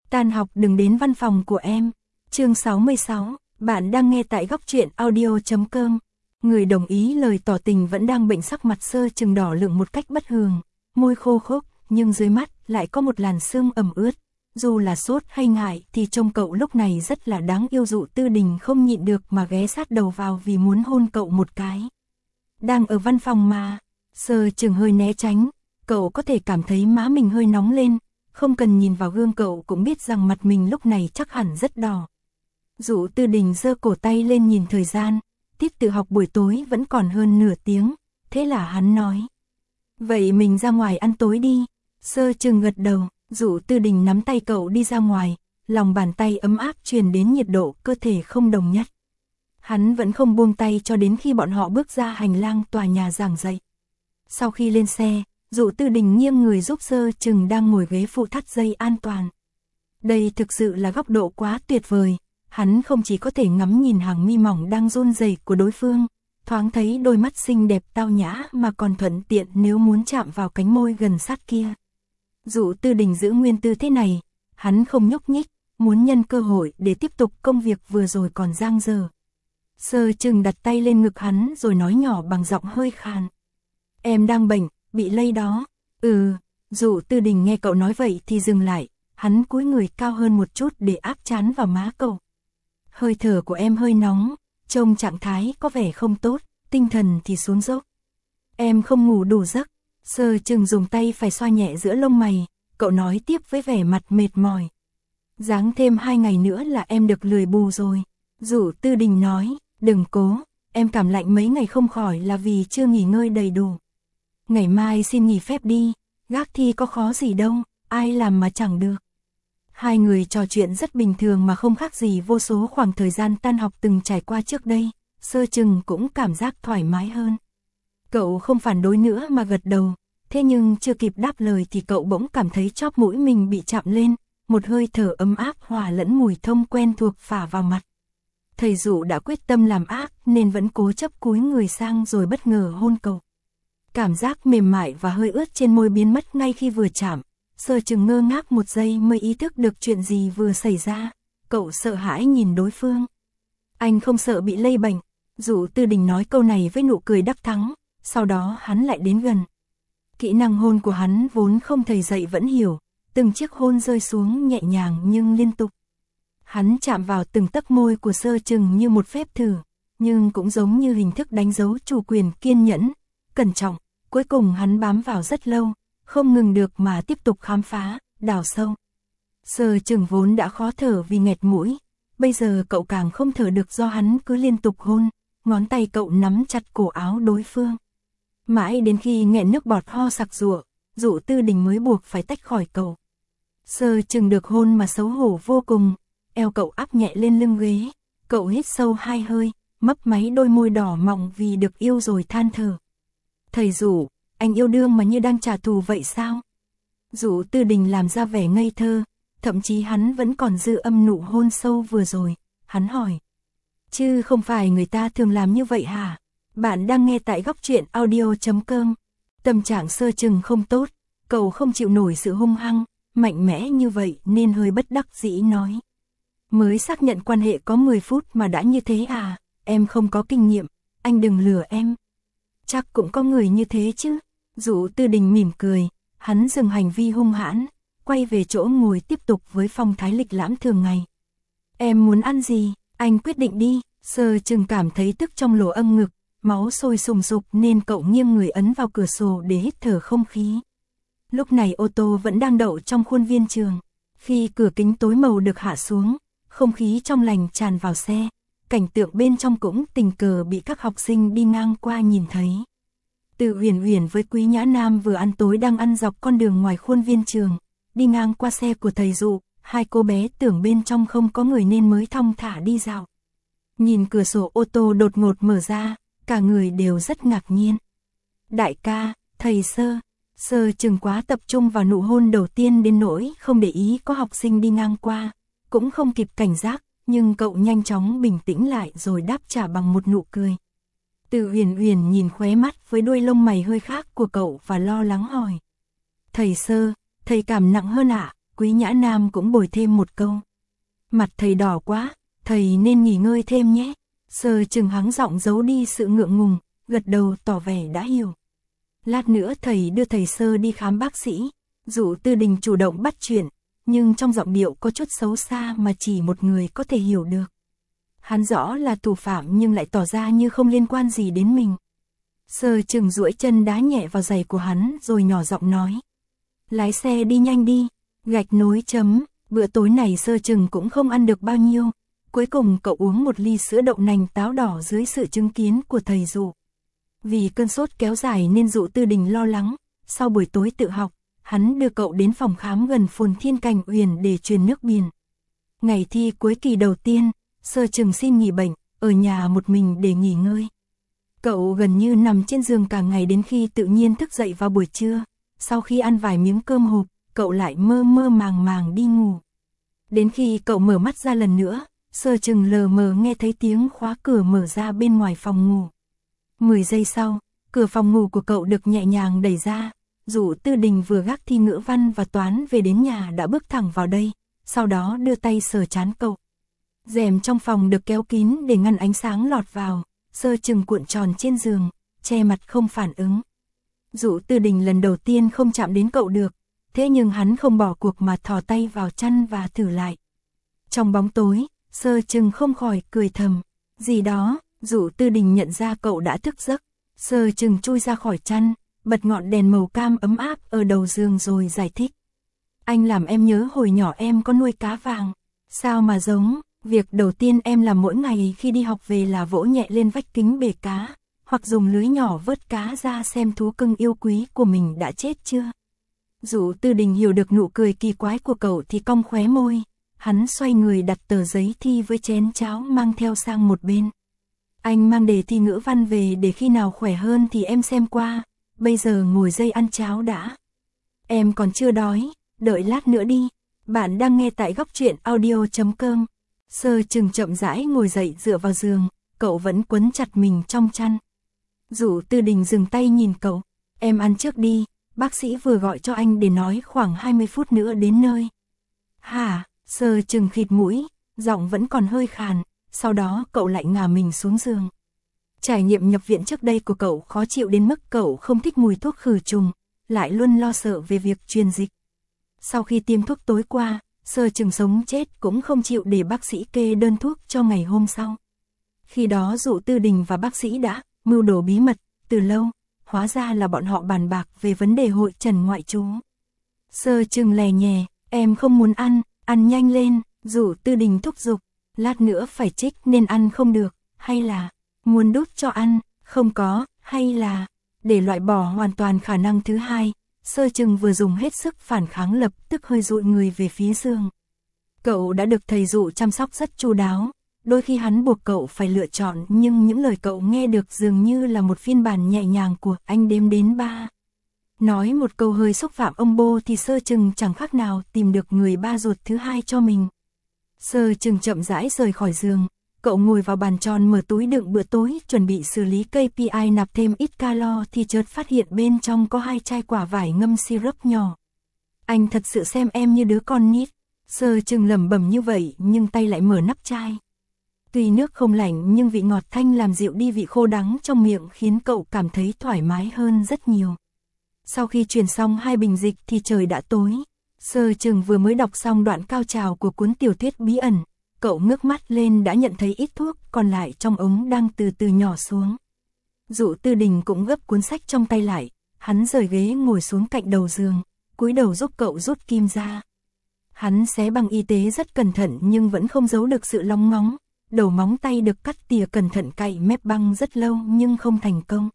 Tan học đừng đến văn phòng của em. Chương 66, bạn đang nghe tại góc truyện audio.com. Người đồng ý lời tỏ tình vẫn đang bệnh, sắc mặt Sơ Trừng đỏ lựng một cách bất thường, môi khô khốc, nhưng dưới mắt lại có một làn sương ẩm ướt. Dù là sốt hay ngại thì trông cậu lúc này rất là đáng yêu. Dụ Tư Đình không nhịn được mà ghé sát đầu vào vì muốn hôn cậu một cái. Đang ở văn phòng mà. Sơ Trừng hơi né tránh, cậu có thể cảm thấy má mình hơi nóng lên, không cần nhìn vào gương cậu cũng biết rằng mặt mình lúc này chắc hẳn rất đỏ. Dụ Tư Đình giơ cổ tay lên nhìn thời gian, tiết tự học buổi tối vẫn còn hơn nửa tiếng, thế là hắn nói. Vậy mình ra ngoài ăn tối đi. Sơ Trừng gật đầu, Dụ Tư Đình nắm tay cậu đi ra ngoài, lòng bàn tay ấm áp truyền đến nhiệt độ cơ thể không đồng nhất. Hắn vẫn không buông tay cho đến khi bọn họ bước ra hành lang tòa nhà giảng dạy. Sau khi lên xe, Dụ Tư Đình nghiêng người giúp Sơ Trừng đang ngồi ghế phụ thắt dây an toàn. Đây thực sự là góc độ quá tuyệt vời, hắn không chỉ có thể ngắm nhìn hàng mi mỏng đang run rẩy của đối phương, thoáng thấy đôi mắt xinh đẹp tao nhã mà còn thuận tiện nếu muốn chạm vào cánh môi gần sát kia. Dụ Tư Đình giữ nguyên tư thế này, hắn không nhúc nhích, muốn nhân cơ hội để tiếp tục công việc vừa rồi còn dang dở. Sơ Trừng đặt tay lên ngực hắn rồi nói nhỏ bằng giọng hơi khàn. Em đang bệnh, bị lây đó. Dụ Tư Đình nghe cậu nói vậy thì dừng lại, hắn cúi người cao hơn một chút để áp trán vào má cậu. Hơi thở của em hơi nóng, trông trạng thái có vẻ không tốt, tinh thần thì xuống dốc. Em không ngủ đủ giấc. Sơ Trừng dùng tay phải xoa nhẹ giữa lông mày, cậu nói tiếp với vẻ mặt mệt mỏi. Giáng thêm 2 ngày nữa là em được lười bù rồi. Dụ Tư Đình nói, đừng cố, em cảm lạnh mấy ngày không khỏi là vì chưa nghỉ ngơi đầy đủ. Ngày mai xin nghỉ phép đi, gác thi có khó gì đâu, ai làm mà chẳng được. Hai người trò chuyện rất bình thường mà không khác gì vô số khoảng thời gian tan học từng trải qua trước đây. Sơ Trừng cũng cảm giác thoải mái hơn. Cậu không phản đối nữa mà gật đầu, thế nhưng chưa kịp đáp lời thì cậu bỗng cảm thấy chóp mũi mình bị chạm lên, một hơi thở ấm áp hòa lẫn mùi thơm quen thuộc phả vào mặt. Thầy Dụ đã quyết tâm làm ác nên vẫn cố chấp cúi người sang rồi bất ngờ hôn cậu. Cảm giác mềm mại và hơi ướt trên môi biến mất ngay khi vừa chạm. Sơ Trừng ngơ ngác một giây mới ý thức được chuyện gì vừa xảy ra. Cậu sợ hãi nhìn đối phương. Anh không sợ bị lây bệnh. Dụ Tư Đình nói câu này với nụ cười đắc thắng. Sau đó hắn lại đến gần. Kỹ năng hôn của hắn vốn không thầy dạy vẫn hiểu. Từng chiếc hôn rơi xuống nhẹ nhàng nhưng liên tục. Hắn chạm vào từng tấc môi của Sơ Trừng như một phép thử, nhưng cũng giống như hình thức đánh dấu chủ quyền kiên nhẫn, cẩn trọng. Cuối cùng hắn bám vào rất lâu, không ngừng được mà tiếp tục khám phá, đào sâu. Sơ Trừng vốn đã khó thở vì nghẹt mũi, bây giờ cậu càng không thở được do hắn cứ liên tục hôn, ngón tay cậu nắm chặt cổ áo đối phương. Mãi đến khi nghẹn nước bọt ho sặc sụa, Dụ Tư Đình mới buộc phải tách khỏi cậu. Sơ Trừng được hôn mà xấu hổ vô cùng, eo cậu áp nhẹ lên lưng ghế, cậu hít sâu 2 hơi, mấp máy đôi môi đỏ mọng vì được yêu rồi than thở. Thầy Dụ, anh yêu đương mà như đang trả thù vậy sao? Dụ Tư Đình làm ra vẻ ngây thơ, thậm chí hắn vẫn còn dư âm nụ hôn sâu vừa rồi, hắn hỏi. Chứ không phải người ta thường làm như vậy hả? Bạn đang nghe tại góc truyện audio.com. Tâm trạng Sơ Trừng không tốt, cậu không chịu nổi sự hung hăng, mạnh mẽ như vậy nên hơi bất đắc dĩ nói. Mới xác nhận quan hệ có 10 phút mà đã như thế à, em không có kinh nghiệm, anh đừng lừa em. Chắc cũng có người như thế chứ. Dụ Tư Đình mỉm cười, hắn dừng hành vi hung hãn, quay về chỗ ngồi tiếp tục với phong thái lịch lãm thường ngày. Em muốn ăn gì, anh quyết định đi. Sơ Trừng cảm thấy tức trong lỗ âm ngực, máu sôi sùng sục nên cậu nghiêng người ấn vào cửa sổ để hít thở không khí. Lúc này ô tô vẫn đang đậu trong khuôn viên trường. Khi cửa kính tối màu được hạ xuống, không khí trong lành tràn vào xe. Cảnh tượng bên trong cũng tình cờ bị các học sinh đi ngang qua nhìn thấy. Từ Huyền Huyền với Quý Nhã Nam vừa ăn tối đang ăn dọc con đường ngoài khuôn viên trường, đi ngang qua xe của thầy Dụ, hai cô bé tưởng bên trong không có người nên mới thong thả đi dạo. Nhìn cửa sổ ô tô đột ngột mở ra, cả người đều rất ngạc nhiên. Đại ca, thầy Sơ Trừng quá tập trung vào nụ hôn đầu tiên đến nỗi không để ý có học sinh đi ngang qua, cũng không kịp cảnh giác, nhưng cậu nhanh chóng bình tĩnh lại rồi đáp trả bằng một nụ cười. Từ Huyền Huyền nhìn khóe mắt với đuôi lông mày hơi khác của cậu và lo lắng hỏi. Thầy Sơ, thầy cảm nặng hơn ạ, Quý Nhã Nam cũng bồi thêm một câu. Mặt thầy đỏ quá, thầy nên nghỉ ngơi thêm nhé. Sơ Trừng hắng giọng giấu đi sự ngượng ngùng, gật đầu tỏ vẻ đã hiểu. Lát nữa thầy đưa thầy Sơ đi khám bác sĩ. Dụ Tư Đình chủ động bắt chuyện, nhưng trong giọng điệu có chút xấu xa mà chỉ một người có thể hiểu được. Hắn rõ là thủ phạm nhưng lại tỏ ra như không liên quan gì đến mình. Sơ Trừng duỗi chân đá nhẹ vào giày của hắn rồi nhỏ giọng nói. Lái xe đi nhanh đi, gạch nối chấm, bữa tối này Sơ Trừng cũng không ăn được bao nhiêu. Cuối cùng cậu uống một ly sữa đậu nành táo đỏ dưới sự chứng kiến của thầy Dụ. Vì cơn sốt kéo dài nên Dụ Tư Đình lo lắng, sau buổi tối tự học, hắn đưa cậu đến phòng khám gần Phồn Thiên Cảnh Uyển để truyền nước biển. Ngày thi cuối kỳ đầu tiên, Sơ Trừng xin nghỉ bệnh, ở nhà một mình để nghỉ ngơi. Cậu gần như nằm trên giường cả ngày đến khi tự nhiên thức dậy vào buổi trưa. Sau khi ăn vài miếng cơm hộp, cậu lại mơ mơ màng màng đi ngủ. Đến khi cậu mở mắt ra lần nữa, Sơ Trừng lờ mờ nghe thấy tiếng khóa cửa mở ra bên ngoài phòng ngủ. 10 giây sau, cửa phòng ngủ của cậu được nhẹ nhàng đẩy ra. Dụ Tư Đình vừa gác thi ngữ văn và toán về đến nhà đã bước thẳng vào đây, sau đó đưa tay sờ trán cậu. Rèm trong phòng được kéo kín để ngăn ánh sáng lọt vào. Sơ Trừng cuộn tròn trên giường, che mặt không phản ứng. Dụ Tư Đình lần đầu tiên không chạm đến cậu được, thế nhưng hắn không bỏ cuộc mà thò tay vào chăn và thử lại. Trong bóng tối, Sơ Trừng không khỏi cười thầm. Gì đó, Dụ Tư Đình nhận ra cậu đã thức giấc. Sơ Trừng chui ra khỏi chăn, bật ngọn đèn màu cam ấm áp ở đầu giường rồi giải thích. Anh làm em nhớ hồi nhỏ em có nuôi cá vàng. Sao mà giống? Việc đầu tiên em làm mỗi ngày khi đi học về là vỗ nhẹ lên vách kính bể cá, hoặc dùng lưới nhỏ vớt cá ra xem thú cưng yêu quý của mình đã chết chưa. Dụ Tư Đình hiểu được nụ cười kỳ quái của cậu thì cong khóe môi, hắn xoay người đặt tờ giấy thi với chén cháo mang theo sang một bên. Anh mang đề thi ngữ văn về để khi nào khỏe hơn thì em xem qua, bây giờ ngồi dậy ăn cháo đã. Em còn chưa đói, đợi lát nữa đi. Bạn đang nghe tại Góc Truyện Audio.com. Sơ Trừng chậm rãi ngồi dậy dựa vào giường, cậu vẫn quấn chặt mình trong chăn. Dụ Tư Đình dừng tay nhìn cậu, em ăn trước đi, bác sĩ vừa gọi cho anh để nói khoảng 20 phút nữa đến nơi. Hả? Sơ Trừng khịt mũi, giọng vẫn còn hơi khàn, sau đó cậu lại ngả mình xuống giường. Trải nghiệm nhập viện trước đây của cậu khó chịu đến mức cậu không thích mùi thuốc khử trùng, lại luôn lo sợ về việc truyền dịch. Sau khi tiêm thuốc tối qua, Sơ Trừng sống chết cũng không chịu để bác sĩ kê đơn thuốc cho ngày hôm sau. Khi đó Dụ Tư Đình và bác sĩ đã mưu đồ bí mật từ lâu, hóa ra là bọn họ bàn bạc về vấn đề hội trần ngoại trú. Sơ Trừng lè nhè, em không muốn ăn nhanh lên. Dụ Tư Đình thúc giục, lát nữa phải trích nên ăn không được, hay là muốn đút cho ăn, không có, hay là để loại bỏ hoàn toàn khả năng thứ hai. Sơ Trừng vừa dùng hết sức phản kháng lập tức hơi dụi người về phía giường. Cậu đã được thầy Dụ chăm sóc rất chu đáo, đôi khi hắn buộc cậu phải lựa chọn nhưng những lời cậu nghe được dường như là một phiên bản nhẹ nhàng của anh đếm đến 3. Nói một câu hơi xúc phạm ông bô thì Sơ Trừng chẳng khác nào tìm được người ba ruột thứ hai cho mình. Sơ Trừng chậm rãi rời khỏi giường, cậu ngồi vào bàn tròn mở túi đựng bữa tối chuẩn bị xử lý KPI nạp thêm ít calo thì chợt phát hiện bên trong có 2 chai quả vải ngâm syrup nhỏ. Anh thật sự xem em như đứa con nít. Sơ Trừng lẩm bẩm như vậy nhưng tay lại mở nắp chai. Tuy nước không lạnh nhưng vị ngọt thanh làm dịu đi vị khô đắng trong miệng khiến cậu cảm thấy thoải mái hơn rất nhiều. Sau khi truyền xong 2 bình dịch thì trời đã tối. Sơ Trừng vừa mới đọc xong đoạn cao trào của cuốn tiểu thuyết bí ẩn. Cậu ngước mắt lên đã nhận thấy ít thuốc còn lại trong ống đang từ từ nhỏ xuống. Dụ Tư Đình cũng gấp cuốn sách trong tay lại, hắn rời ghế ngồi xuống cạnh đầu giường, cúi đầu giúp cậu rút kim ra. Hắn xé băng y tế rất cẩn thận nhưng vẫn không giấu được sự long ngóng, đầu móng tay được cắt tỉa cẩn thận cạy mép băng rất lâu nhưng không thành công.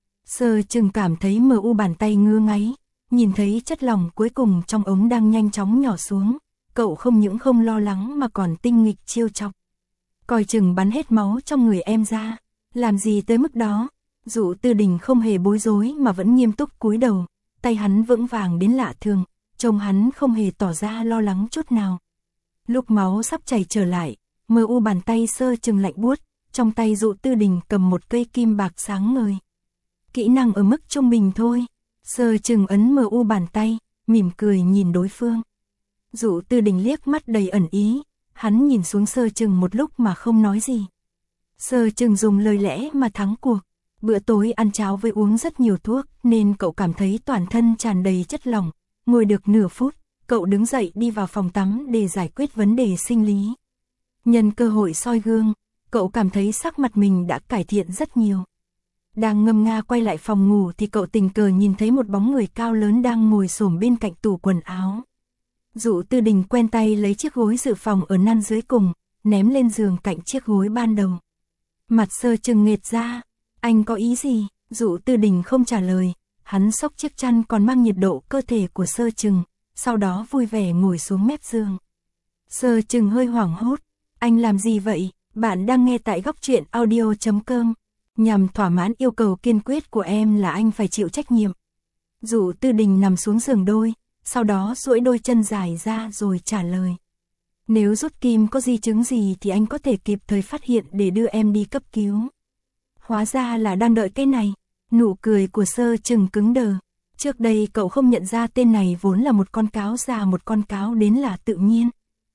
Sơ Trừng cảm thấy mờ u bàn tay ngứa ngáy, nhìn thấy chất lỏng cuối cùng trong ống đang nhanh chóng nhỏ xuống. Cậu không những không lo lắng mà còn tinh nghịch trêu chọc. Coi chừng bắn hết máu trong người em ra, làm gì tới mức đó. Dụ Tư Đình không hề bối rối mà vẫn nghiêm túc cúi đầu, tay hắn vững vàng đến lạ thường, trông hắn không hề tỏ ra lo lắng chút nào. Lúc máu sắp chảy trở lại, mờ u bàn tay Sơ Trừng lạnh buốt, trong tay Dụ Tư Đình cầm một cây kim bạc sáng ngời. Kỹ năng ở mức trung bình thôi. Sơ Trừng ấn mờ u bàn tay, mỉm cười nhìn đối phương. Dụ Tư Đình liếc mắt đầy ẩn ý, hắn nhìn xuống Sơ Trừng một lúc mà không nói gì. Sơ Trừng dùng lời lẽ mà thắng cuộc. Bữa tối ăn cháo với uống rất nhiều thuốc nên cậu cảm thấy toàn thân tràn đầy chất lỏng. Ngồi được nửa phút, cậu đứng dậy đi vào phòng tắm để giải quyết vấn đề sinh lý. Nhân cơ hội soi gương, cậu cảm thấy sắc mặt mình đã cải thiện rất nhiều. Đang ngâm nga quay lại phòng ngủ thì cậu tình cờ nhìn thấy một bóng người cao lớn đang ngồi xổm bên cạnh tủ quần áo. Dụ Tư Đình quen tay lấy chiếc gối dự phòng ở ngăn dưới cùng, ném lên giường cạnh chiếc gối ban đầu. Mặt Sơ Trừng nghệt ra, anh có ý gì? Dụ Tư Đình không trả lời, hắn xốc chiếc chăn còn mang nhiệt độ cơ thể của Sơ Trừng, sau đó vui vẻ ngồi xuống mép giường. Sơ Trừng hơi hoảng hốt, anh làm gì vậy? Bạn đang nghe tại góc truyện audio.com. Nhằm thỏa mãn yêu cầu kiên quyết của em là anh phải chịu trách nhiệm. Dụ Tư Đình nằm xuống giường đôi, sau đó duỗi đôi chân dài ra rồi trả lời. Nếu rút kim có di chứng gì thì anh có thể kịp thời phát hiện để đưa em đi cấp cứu. Hóa ra là đang đợi cái này. Nụ cười của Sơ Trừng cứng đờ. Trước đây cậu không nhận ra tên này vốn là một con cáo già, một con cáo đến là tự nhiên.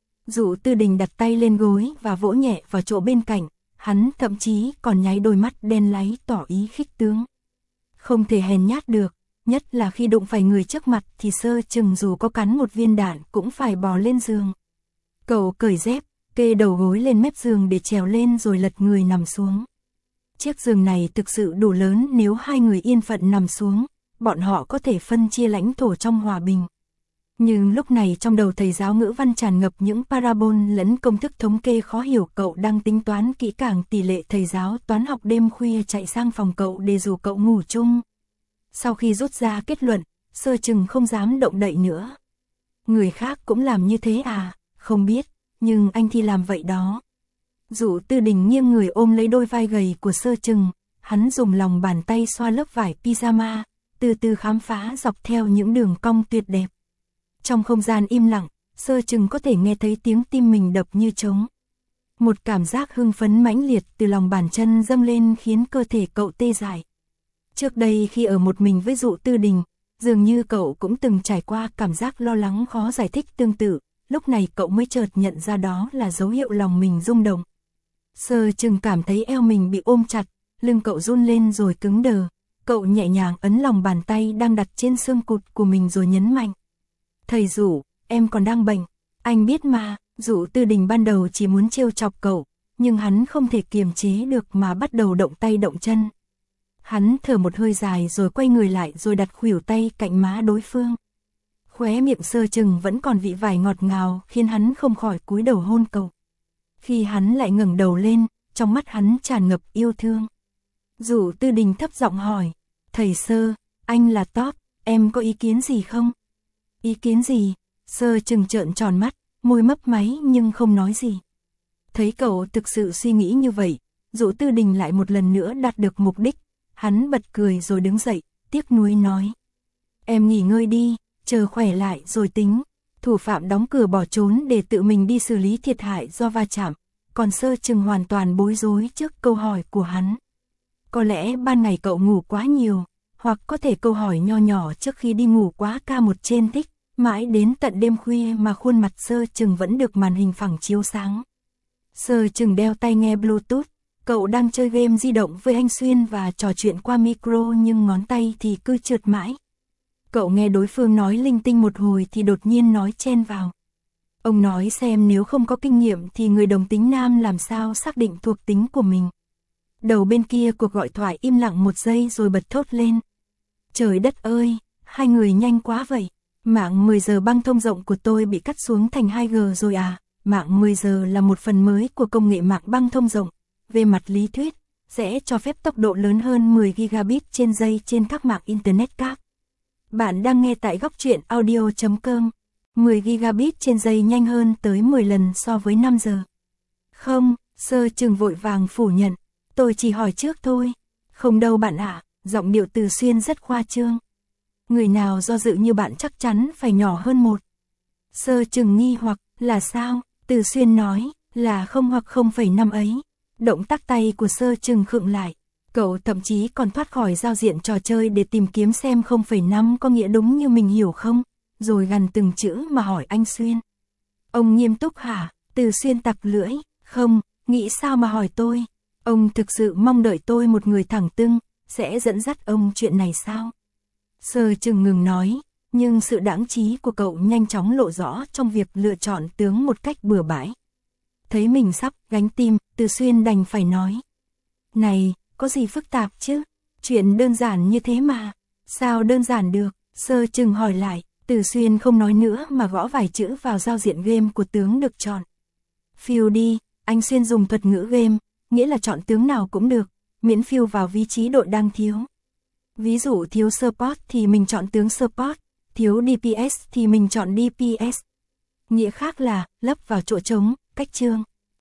Dụ Tư Đình đặt tay lên gối và vỗ nhẹ vào chỗ bên cạnh. Hắn thậm chí còn nháy đôi mắt đen láy tỏ ý khích tướng. Không thể hèn nhát được, nhất là khi đụng phải người trước mặt thì Sơ Trừng dù có cắn một viên đạn cũng phải bò lên giường. Cậu cởi dép, kê đầu gối lên mép giường để trèo lên rồi lật người nằm xuống. Chiếc giường này thực sự đủ lớn, nếu hai người yên phận nằm xuống, bọn họ có thể phân chia lãnh thổ trong hòa bình. Nhưng lúc này trong đầu thầy giáo ngữ văn tràn ngập những parabol lẫn công thức thống kê khó hiểu. Cậu đang tính toán kỹ càng tỷ lệ. Thầy giáo toán học đêm khuya chạy sang phòng cậu để rủ cậu ngủ chung. Sau khi rút ra kết luận, Sơ Trừng không dám động đậy nữa. Người khác cũng làm như thế à? Không biết, nhưng anh thì làm vậy đó. Dụ Tư Đình nghiêng người ôm lấy đôi vai gầy của Sơ Trừng, hắn dùng lòng bàn tay xoa lớp vải pyjama, từ từ khám phá dọc theo những đường cong tuyệt đẹp. Trong không gian im lặng, Sơ Trừng có thể nghe thấy tiếng tim mình đập như trống. Một cảm giác hưng phấn mãnh liệt từ lòng bàn chân dâng lên khiến cơ thể cậu tê dại. Trước đây khi ở một mình với Dụ Tư Đình, dường như cậu cũng từng trải qua cảm giác lo lắng khó giải thích tương tự, lúc này cậu mới chợt nhận ra đó là dấu hiệu lòng mình rung động. Sơ Trừng cảm thấy eo mình bị ôm chặt, lưng cậu run lên rồi cứng đờ, cậu nhẹ nhàng ấn lòng bàn tay đang đặt trên xương cụt của mình rồi nhấn mạnh. Thầy Dụ, em còn đang bệnh, anh biết mà. Dụ Tư Đình ban đầu chỉ muốn trêu chọc cậu, nhưng hắn không thể kiềm chế được mà bắt đầu động tay động chân. Hắn thở một hơi dài rồi quay người lại rồi đặt khuỷu tay cạnh má đối phương. Khóe miệng Sơ Trừng vẫn còn vị vải ngọt ngào khiến hắn không khỏi cúi đầu hôn cậu. Khi hắn lại ngẩng đầu lên, trong mắt hắn tràn ngập yêu thương. Dụ Tư Đình thấp giọng hỏi, thầy Sơ, anh là top, em có ý kiến gì không? Ý kiến gì? Sơ Trừng trợn tròn mắt, môi mấp máy nhưng không nói gì. Thấy cậu thực sự suy nghĩ như vậy, Dụ Tư Đình lại một lần nữa đạt được mục đích. Hắn bật cười rồi đứng dậy, tiếc nuối nói. Em nghỉ ngơi đi, chờ khỏe lại rồi tính. Thủ phạm đóng cửa bỏ trốn để tự mình đi xử lý thiệt hại do va chạm. Còn Sơ Trừng hoàn toàn bối rối trước câu hỏi của hắn. Có lẽ ban ngày cậu ngủ quá nhiều, hoặc có thể câu hỏi nho nhỏ trước khi đi ngủ quá ca một trên tích. Mãi đến tận đêm khuya mà khuôn mặt Sơ Trừng vẫn được màn hình phẳng chiếu sáng. Sơ Trừng đeo tai nghe Bluetooth, cậu đang chơi game di động với anh Xuyên và trò chuyện qua micro nhưng ngón tay thì cứ trượt mãi. Cậu nghe đối phương nói linh tinh một hồi thì đột nhiên nói chen vào. Ông nói xem nếu không có kinh nghiệm thì người đồng tính nam làm sao xác định thuộc tính của mình. Đầu bên kia cuộc gọi thoại im lặng một giây rồi bật thốt lên. Trời đất ơi, hai người nhanh quá vậy. Mạng 10 giờ băng thông rộng của tôi bị cắt xuống thành 2G rồi à? Mạng 10 giờ là một phần mới của công nghệ mạng băng thông rộng. Về mặt lý thuyết, sẽ cho phép tốc độ lớn hơn 10 gigabit trên giây trên các mạng Internet khác. Bạn đang nghe tại góc truyện audio.com. 10 gigabit trên giây nhanh hơn tới 10 lần so với 5 giờ. Không, Sơ Trừng vội vàng phủ nhận. Tôi chỉ hỏi trước thôi. Không đâu bạn ạ, giọng điệu Từ Xuyên rất khoa trương. Người nào do dự như bạn chắc chắn phải nhỏ hơn một. Sơ Trừng nghi hoặc, là sao? Từ Xuyên nói, là không hoặc 0,5 ấy. Động tác tay của Sơ Trừng khựng lại. Cậu thậm chí còn thoát khỏi giao diện trò chơi để tìm kiếm xem 0,5 có nghĩa đúng như mình hiểu không, rồi gằn từng chữ mà hỏi anh Xuyên. Ông nghiêm túc hả? Từ Xuyên tặc lưỡi, không, nghĩ sao mà hỏi tôi? Ông thực sự mong đợi tôi một người thẳng tưng, sẽ dẫn dắt ông chuyện này sao? Sơ chừng ngừng nói, nhưng sự đãng trí của cậu nhanh chóng lộ rõ trong việc lựa chọn tướng một cách bừa bãi. Thấy mình sắp gánh tim, Từ Xuyên đành phải nói. Này, có gì phức tạp chứ? Chuyện đơn giản như thế mà. Sao đơn giản được? Sơ chừng hỏi lại, Từ Xuyên không nói nữa mà gõ vài chữ vào giao diện game của tướng được chọn. Phiêu đi, anh Xuyên dùng thuật ngữ game, nghĩa là chọn tướng nào cũng được, miễn phiêu vào vị trí đội đang thiếu. Ví dụ thiếu support thì mình chọn tướng support, thiếu DPS thì mình chọn DPS. Nghĩa khác là, lấp vào chỗ trống, cách chương.